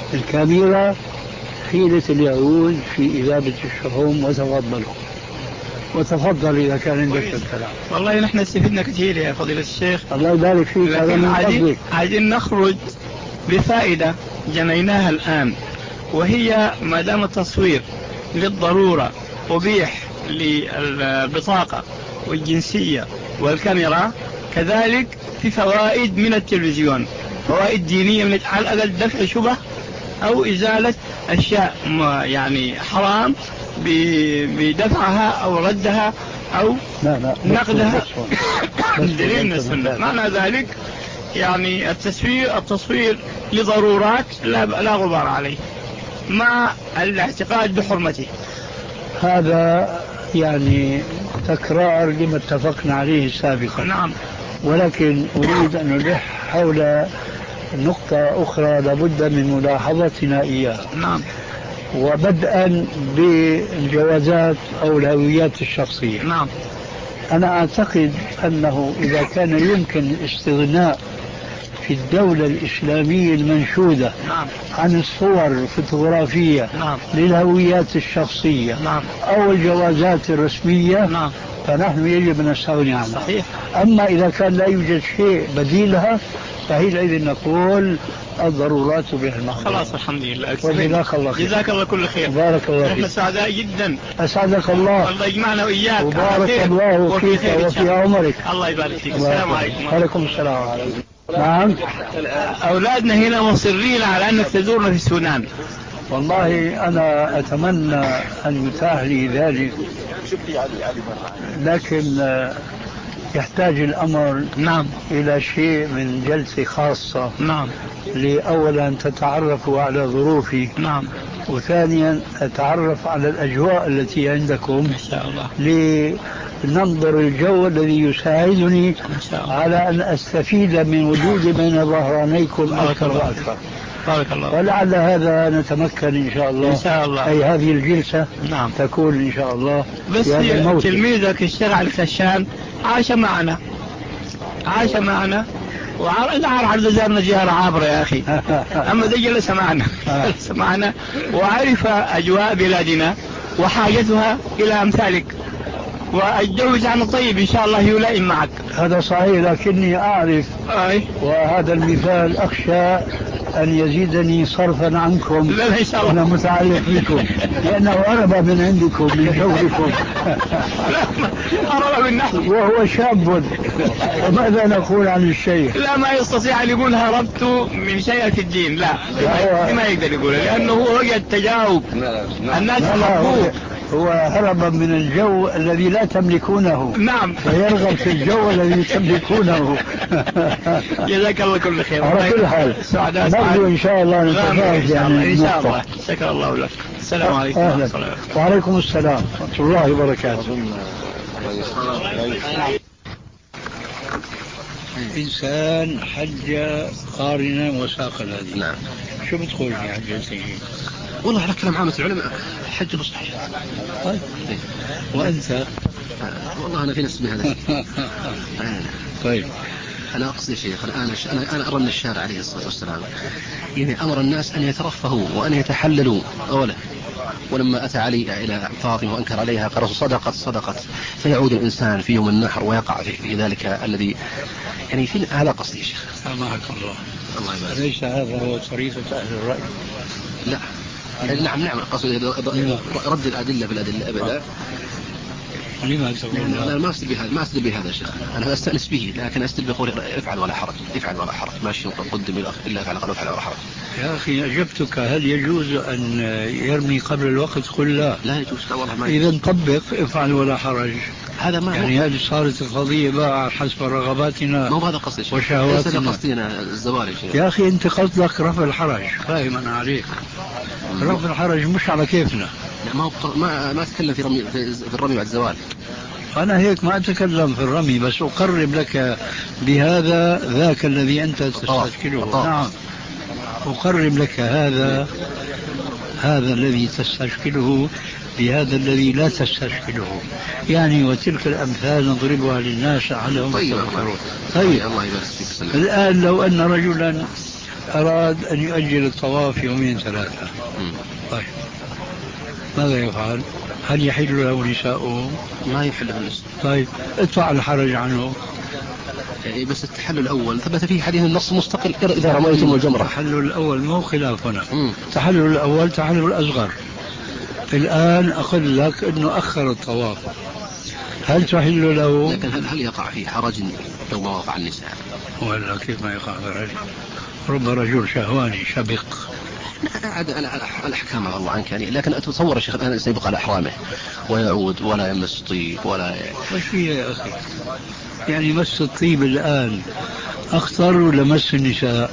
الكاميرا حيلة اليهود في إذابة الشحوم. وتفضلوا وتفضل إذا كان عندك الكلام. والله نحن استفدنا كثير يا فضيلة الشيخ. الله يبارك فيك. لكن عايزين عايزين نخرج بفائدة جنيناها الآن، وهي ما دام التصوير للضرورة أبيح للبطاقة والجنسية والكاميرا، كذلك في فوائد من التلفزيون، فوائد دينية من على الأقل دفع شبه أو إزالة أشياء يعني حرام بدفعها أو ردها أو لا لا نقدها دليل من السنة. معنى ذلك يعني التصوير التصوير لضرورات لا لا غبار عليه، مع الاعتقاد بحرمته. هذا يعني تكرار لما اتفقنا عليه سابقا. نعم. ولكن أريد أن ألح حول نقطة أخرى لابد من ملاحظتنا إياها. نعم. وبدءا بالجوازات أو الهويات الشخصية. نعم. أنا أعتقد أنه إذا كان يمكن الاستغناء في الدولة الإسلامية المنشودة نعم. عن الصور الفوتوغرافية نعم. للهويات الشخصية نعم. أو الجوازات الرسمية نعم. فنحن يجب أن نستغني عنها. صحيح. أما إذا كان لا يوجد شيء بديلها فحينئذ نقول الضرورات بها المحظورات. خلاص الحمد لله. وجزاك الله خير. جزاك الله كل خير. بارك الله فيك. نحن سعداء جدا. أسعدك الله. الله يجمعنا وإياك. وبارك الله فيك وفي عمرك. الله يبارك فيك. السلام عليكم. وعليكم السلام. نعم. أولادنا هنا مصرين على أنك تزورنا في السودان. والله أنا أتمنى أن يتاح لي ذلك، لكن يحتاج الأمر نعم إلى شيء من جلسة خاصة. نعم. لأولا تتعرفوا على ظروفي. نعم. وثانيا أتعرف على الأجواء التي عندكم إن شاء الله، لننظر الجو الذي يساعدني على أن أستفيد من وجودي بين ظهرانيكم أكثر وأكثر. بارك الله. ولعل هذا نتمكن إن شاء الله. إن شاء الله. أي هذه الجلسة نعم تكون إن شاء الله. بس تلميذك الشيخ علي الكشان عاش معنا عاش معنا وعلى عرض زارنا زيارة عابرة يا أخي. أما ذي جلس معنا جلس معنا وعرف أجواء بلادنا وحاجتها إلى أمثالك، وأتجوز عن الطيب إن شاء الله يلائم معك. هذا صحيح، لكني أعرف أي. وهذا المثال أخشى أن يزيدني صرفا عنكم. لا لا إن شاء الله. أنا متعلق بكم لأنه هرب من عندكم من جوفكم. هرب من نحن وهو شاب. وماذا نقول عن الشيخ؟ لا ما يستطيع أن يقول هربت من شيء في الدين، لا ما يقدر يقول، لأنه هو وجد تجاوب الناس حبوه. هو هرب من الجو الذي لا تملكونه. نعم. فيرغب في الجو الذي تملكونه. جزاك الله كل خير. على كل حال نرجو إن شاء الله نتفاعل يعني إن شاء الله. شكر الله لك. السلام عليكم. أهلا. وعليكم السلام ورحمة الله وبركاته. إنسان حج قارنا وساق الهدي. نعم. شو بتقول يا حج سيدي؟ والله على كلام عامة العلماء حج صحيح. طيب. وأنت؟ والله أنا في نفس هذا. طيب. أنا أقصد يا شيخ الآن أنا أنا أرى من الشارع عليه الصلاة والسلام يعني أمر الناس أن يترفهوا وأن يتحللوا أولا، ولما أتى علي إلى فاطمة وأنكر عليها قال صدقت صدقت، فيعود الإنسان في يوم النحر ويقع في, في ذلك الذي يعني في هذا قصدي يا شيخ. سامحك الله. الله يبارك. ليس هذا هو طريقة أهل الرأي. لا. نعم نعم قصد رد الأدلة بالأدلة أبدا. لما تقول؟ أنا ما أستدل بهذا ما أستدل بهذا يا شيخ، أنا أستأنس به، لكن أستدل بقول افعل ولا حرج، افعل ولا حرج، ماشي قدم إلا افعل قال افعل ولا حرج. يا أخي أجبتك هل يجوز أن يرمي قبل الوقت؟ قل لا. لا يجوز. لا والله ما يجوز. إذا طبق افعل ولا حرج. هذا ما يعني هذه صارت القضية بقى حسب رغباتنا. ما هذا قصدي وشهواتنا. ليس قصدنا الزوال يا شيخ. يا أخي أنت قصدك رفع الحرج، فاهم أنا عليك. رفع الحرج مش على كيفنا. ما ما ما أتكلم في رمي في الرمي بعد الزوال. أنا هيك ما أتكلم في الرمي، بس أقرب لك بهذا ذاك الذي أنت تستشكله. نعم. أقرب لك هذا هذا الذي تستشكله بهذا الذي لا تستشكله، يعني وتلك الأمثال نضربها للناس على طيب. طيب. الله يبارك فيك. الآن لو أن رجلا أراد أن يؤجل الطواف يومين ثلاثة. طيب ماذا يفعل؟ هل يحل له نساؤه؟ ما يحل له النساء. طيب ادفع الحرج عنه. بس التحلل الأول ثبت فيه حديث النص مستقل إذا رميتم الجمرة. التحلل الأول مو خلافنا. التحلل الأول تحلل أصغر. الآن أقول لك أنه أخر الطواف، هل تحل له؟ لكن هل, هل يقع فيه حرج لو ما وقع النساء؟ ولا كيف ما يقع حرج؟ رب رجل شهواني شبق. عاد الأحكام الله عنك يعني، لكن أتصور الشيخ الآن سيبقى على أحرامه ويعود ولا يمس طيب ولا وش فيه يا أخي؟ يعني مس الطيب الآن أخطر ولا مس النساء؟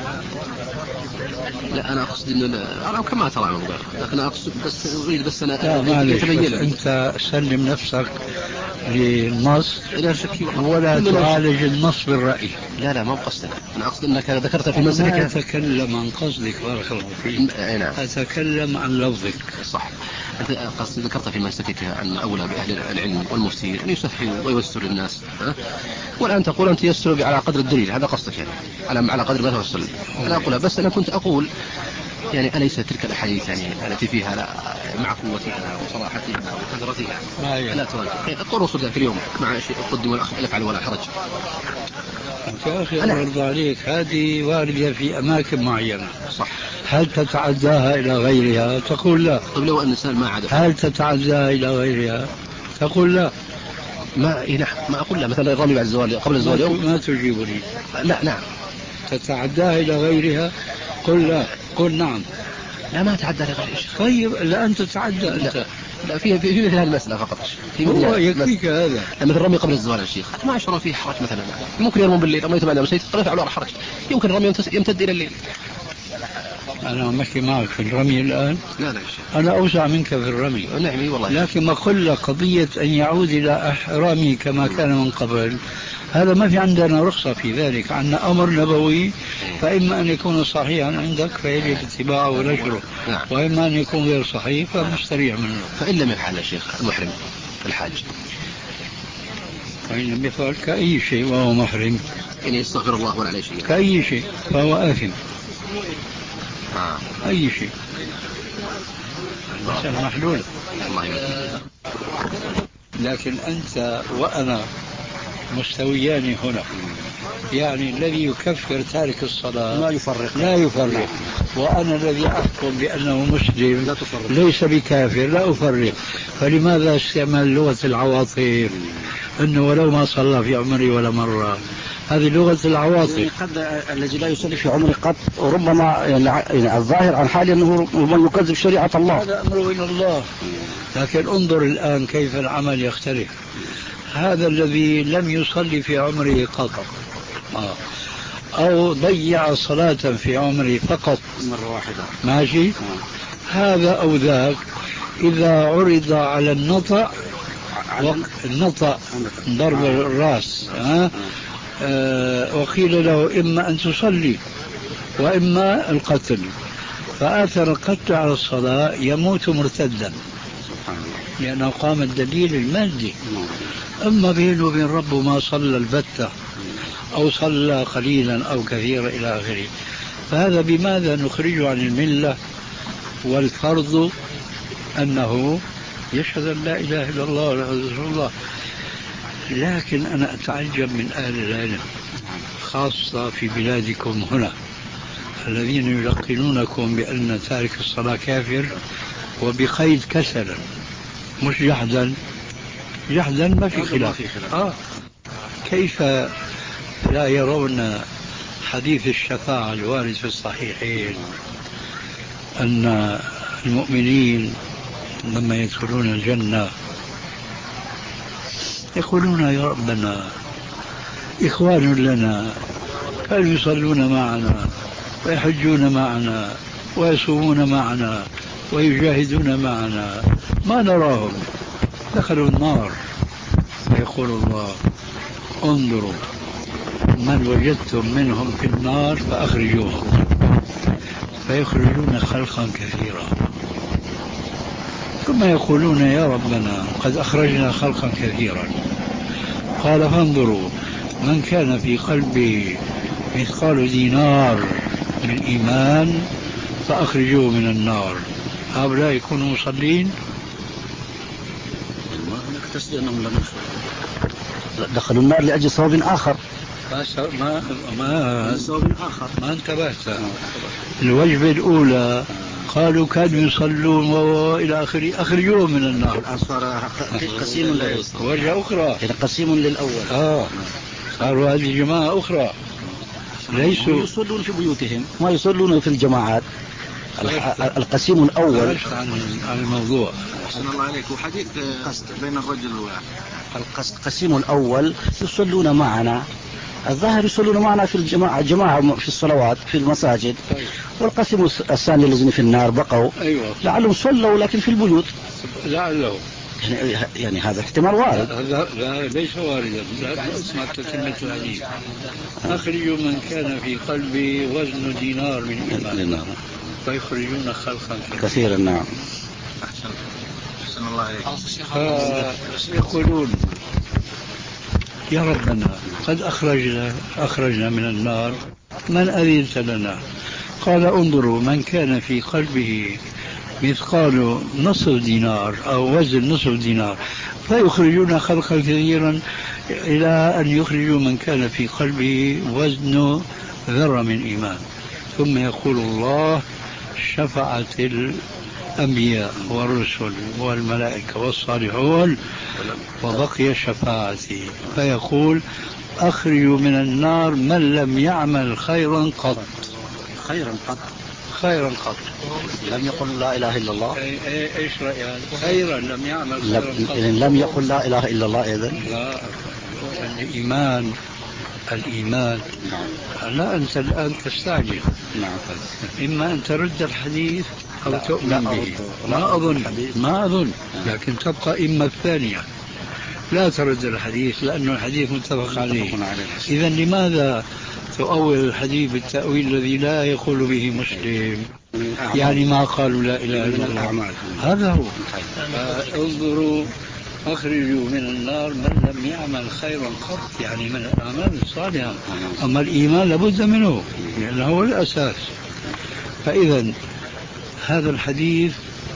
لا أنا أقصد إنه أنا كما ترى عمر، لكن أنا أقصد بس أريد بس أنا يتبين أنت سلم نفسك للنص ولا تعالج النص بالرأي. لا لا ما بقصدك، أنا أقصد أنك ذكرت في مسلك. لا أتكلم عن قصدك بارك الله فيك. نعم. أتكلم عن لفظك. صح. أنت قصد ذكرت في مسلكك أن أولى بأهل العلم والمفتين أن يسهلوا ويوسروا للناس، والآن تقول أن تيسروا على قدر الدليل، هذا قصدك يعني على على قدر ما توصل. أنا أقولها بس أنا كنت أقول يعني أليس تلك الأحاديث يعني التي فيها لا مع قوتها وصراحتها وكثرتها لا تواجه الطرق ذاك اليوم مع شيء قدم ولا يفعل ولا حرج. يا أخي الله يرضى عليك، هذه واردة في أماكن معينة. صح. هل تتعداها إلى غيرها؟ تقول لا. طيب لو الإنسان ما عاد. هل تتعداها إلى غيرها؟ تقول لا. ما إيه نعم ما أقول لا، مثلا الرمي بعد الزوال قبل الزوال يوم. ما تجيبني. لا نعم. تتعداها إلى غيرها؟ قل لا. قل نعم. لا ما تعدى لغير شيء. طيب لا أنت تتعدى أنت. لا, لا في في في مثل هذه المسألة فقط. في هو يكفيك هذا. مثل الرمي قبل الزوال يا شيخ ما أشعر فيه حرج مثلا، ممكن يرمون بالليل رميت بعد مسيت قد فعلوا على حرج، يمكن الرمي يمتد إلى الليل. أنا ماشي معك في الرمي الآن. لا لا شيء. أنا أوسع منك في الرمي. نعم والله. لكن ما قل قضية أن يعود إلى إحرامي كما كان من قبل، هذا ما في عندنا رخصة في ذلك، عندنا أمر نبوي، فإما أن يكون صحيحا عندك فيجب اتباعه ونشره، نعم. وإما أن يكون غير صحيح فمستريح منه. فإن لم يفعل يا شيخ المحرم الحاج، فإن لم يفعل كأي شيء وهو محرم يعني يستغفر الله ولا عليه شيء كأي شيء فهو آثم. آه. أي شيء المسألة محلولة. الله يمكن. لكن أنت وأنا مستويان هنا، يعني الذي يكفر تارك الصلاة لا يفرق لا يفرق، وأنا الذي أحكم بأنه مسلم لا تفرق. ليس بكافر لا أفرق. فلماذا استعمال لغة العواطف أنه ولو ما صلى في عمري ولا مرة؟ هذه لغة العواطف. قد الذي لا يصلي في عمره قط وربما يعني الظاهر عن حال أنه من يكذب شريعة الله، هذا أمره إلى الله. لكن انظر الآن كيف العمل يختلف. هذا الذي لم يصلي في عمره قط آه. أو ضيع صلاة في عمره فقط مرة واحدة ماشي آه. هذا أو ذاك إذا عرض على النطع النطع ضرب الرأس آه. آه. وقيل له إما أن تصلي وإما القتل، فآثر القتل على الصلاة يموت مرتدا لأنه قام الدليل المادي. أما بينه وبين ربه ما صلى البتة أو صلى قليلا أو كثيرا إلى آخره، فهذا بماذا نخرجه عن الملة؟ والفرض أنه يشهد أن لا إله إلا الله ولا رسول الله. لكن أنا أتعجب من أهل العلم خاصة في بلادكم هنا الذين يلقنونكم بأن تارك الصلاة كافر وبقيد كسلا مش جحدا. جحدا ما في خلاف. آه. كيف لا يرون حديث الشفاعة الوارد في الصحيحين أن المؤمنين لما يدخلون الجنة يقولون يا ربنا إخوان لنا كانوا يصلون معنا ويحجون معنا ويصومون معنا ويجاهدون معنا ما نراهم دخلوا النار، فيقول الله انظروا من وجدتم منهم في النار فأخرجوهم، فيخرجون خلقا كثيرا ثم يقولون يا ربنا قد أخرجنا خلقا كثيرا. قال فانظروا من كان في قلبه مثقال دينار من إيمان فأخرجوه من النار. هؤلاء يكونوا مصلين؟ ما نقتصد أنهم لم يصلوا، دخلوا النار لأجل سبب آخر. ما ما ما, سبب آخر ما انتبهت. الوجبة الأولى قالوا كانوا يصلون وإلى آخره، أخرجوه من النار. الآن صار قسيم للأول، وجهة أخرى يعني قسيم للأول. آه صاروا هذه جماعة أخرى، ليسوا يصلون في بيوتهم، ما يصلون في الجماعات. القسيم الأول عن الموضوع. أحسن الله عليك. وحديث قصد بين الرجل القسيم الأول يصلون معنا، الظاهر يصلون معنا في الجماعة، جماعة في الصلوات في المساجد. والقسم الثاني الذين في النار بقوا أيوة. لعلهم صلوا لكن في البيوت، لعلهم يعني, يعني هذا احتمال وارد. لا, لا ليس واردا، لا اسمع تتمة الحديث. أخرجوا من كان في قلبي وزن دينار من إيمان فيخرجون خلقا كثيرا. نعم. أحسن الله عليك. يقولون يا ربنا قد أخرجنا أخرجنا من النار، من أذنت لنا؟ قال انظروا من كان في قلبه مثقال نصف دينار أو وزن نصف دينار فيخرجون خلقا كثيرا إلى أن يخرجوا من كان في قلبه وزن ذرة من إيمان. ثم يقول الله شفعت الأنبياء والرسل والملائكة والصالحون وبقي شفاعتي، فيقول أخرجوا من النار من لم يعمل خيرا قط. خيرا قط خيرا قط لم يقل لا إله إلا الله. ايش رأيك؟ خيرا لم يعمل خيرا قط، لم يقل لا إله إلا الله. إذن لا، الإيمان الإيمان لا، أنت الآن تستعجل. نعم. إما أن ترد الحديث أو لا تؤمن لا به. لا ما أظن ما أظن لكن تبقى إما الثانية، لا ترد الحديث لأنه الحديث متفق عليه. إذا لماذا تؤول الحديث بالتأويل الذي لا يقول به مسلم؟ يعني ما قالوا لا إله إلا الله. هذا هو. انظروا أخرجوا من النار من لم يعمل خيرا قط، يعني من الأعمال الصالحة. أما الإيمان لابد منه لأنه هو الأساس. فإذا هذا الحديث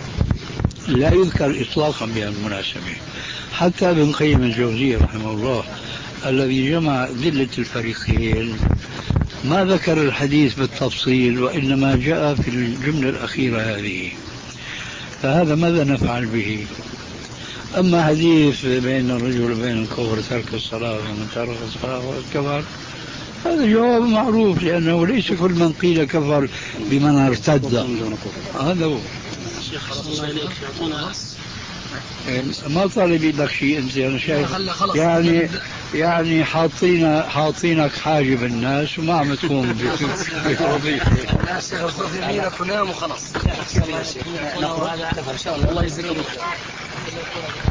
لا يذكر إطلاقا بالمناسبة. حتى ابن قيم الجوزية رحمه الله الذي جمع دلة الفريقين ما ذكر الحديث بالتفصيل، وإنما جاء في الجملة الأخيرة هذه. فهذا ماذا نفعل به؟ أما حديث بين الرجل وبين الكفر ترك الصلاة ومن ترك الصلاة والكفر، هذا جواب معروف، لأنه ليس كل من قيل كفر بمن ارتد. هذا هو. ما طالب لك شيء أنت، أنا شايف يعني يعني حاطين حاطينك حاجب الناس وما عم تقوم بالوظيفة. الناس ياخذ يمينك ونام وخلاص. الله يجزيك.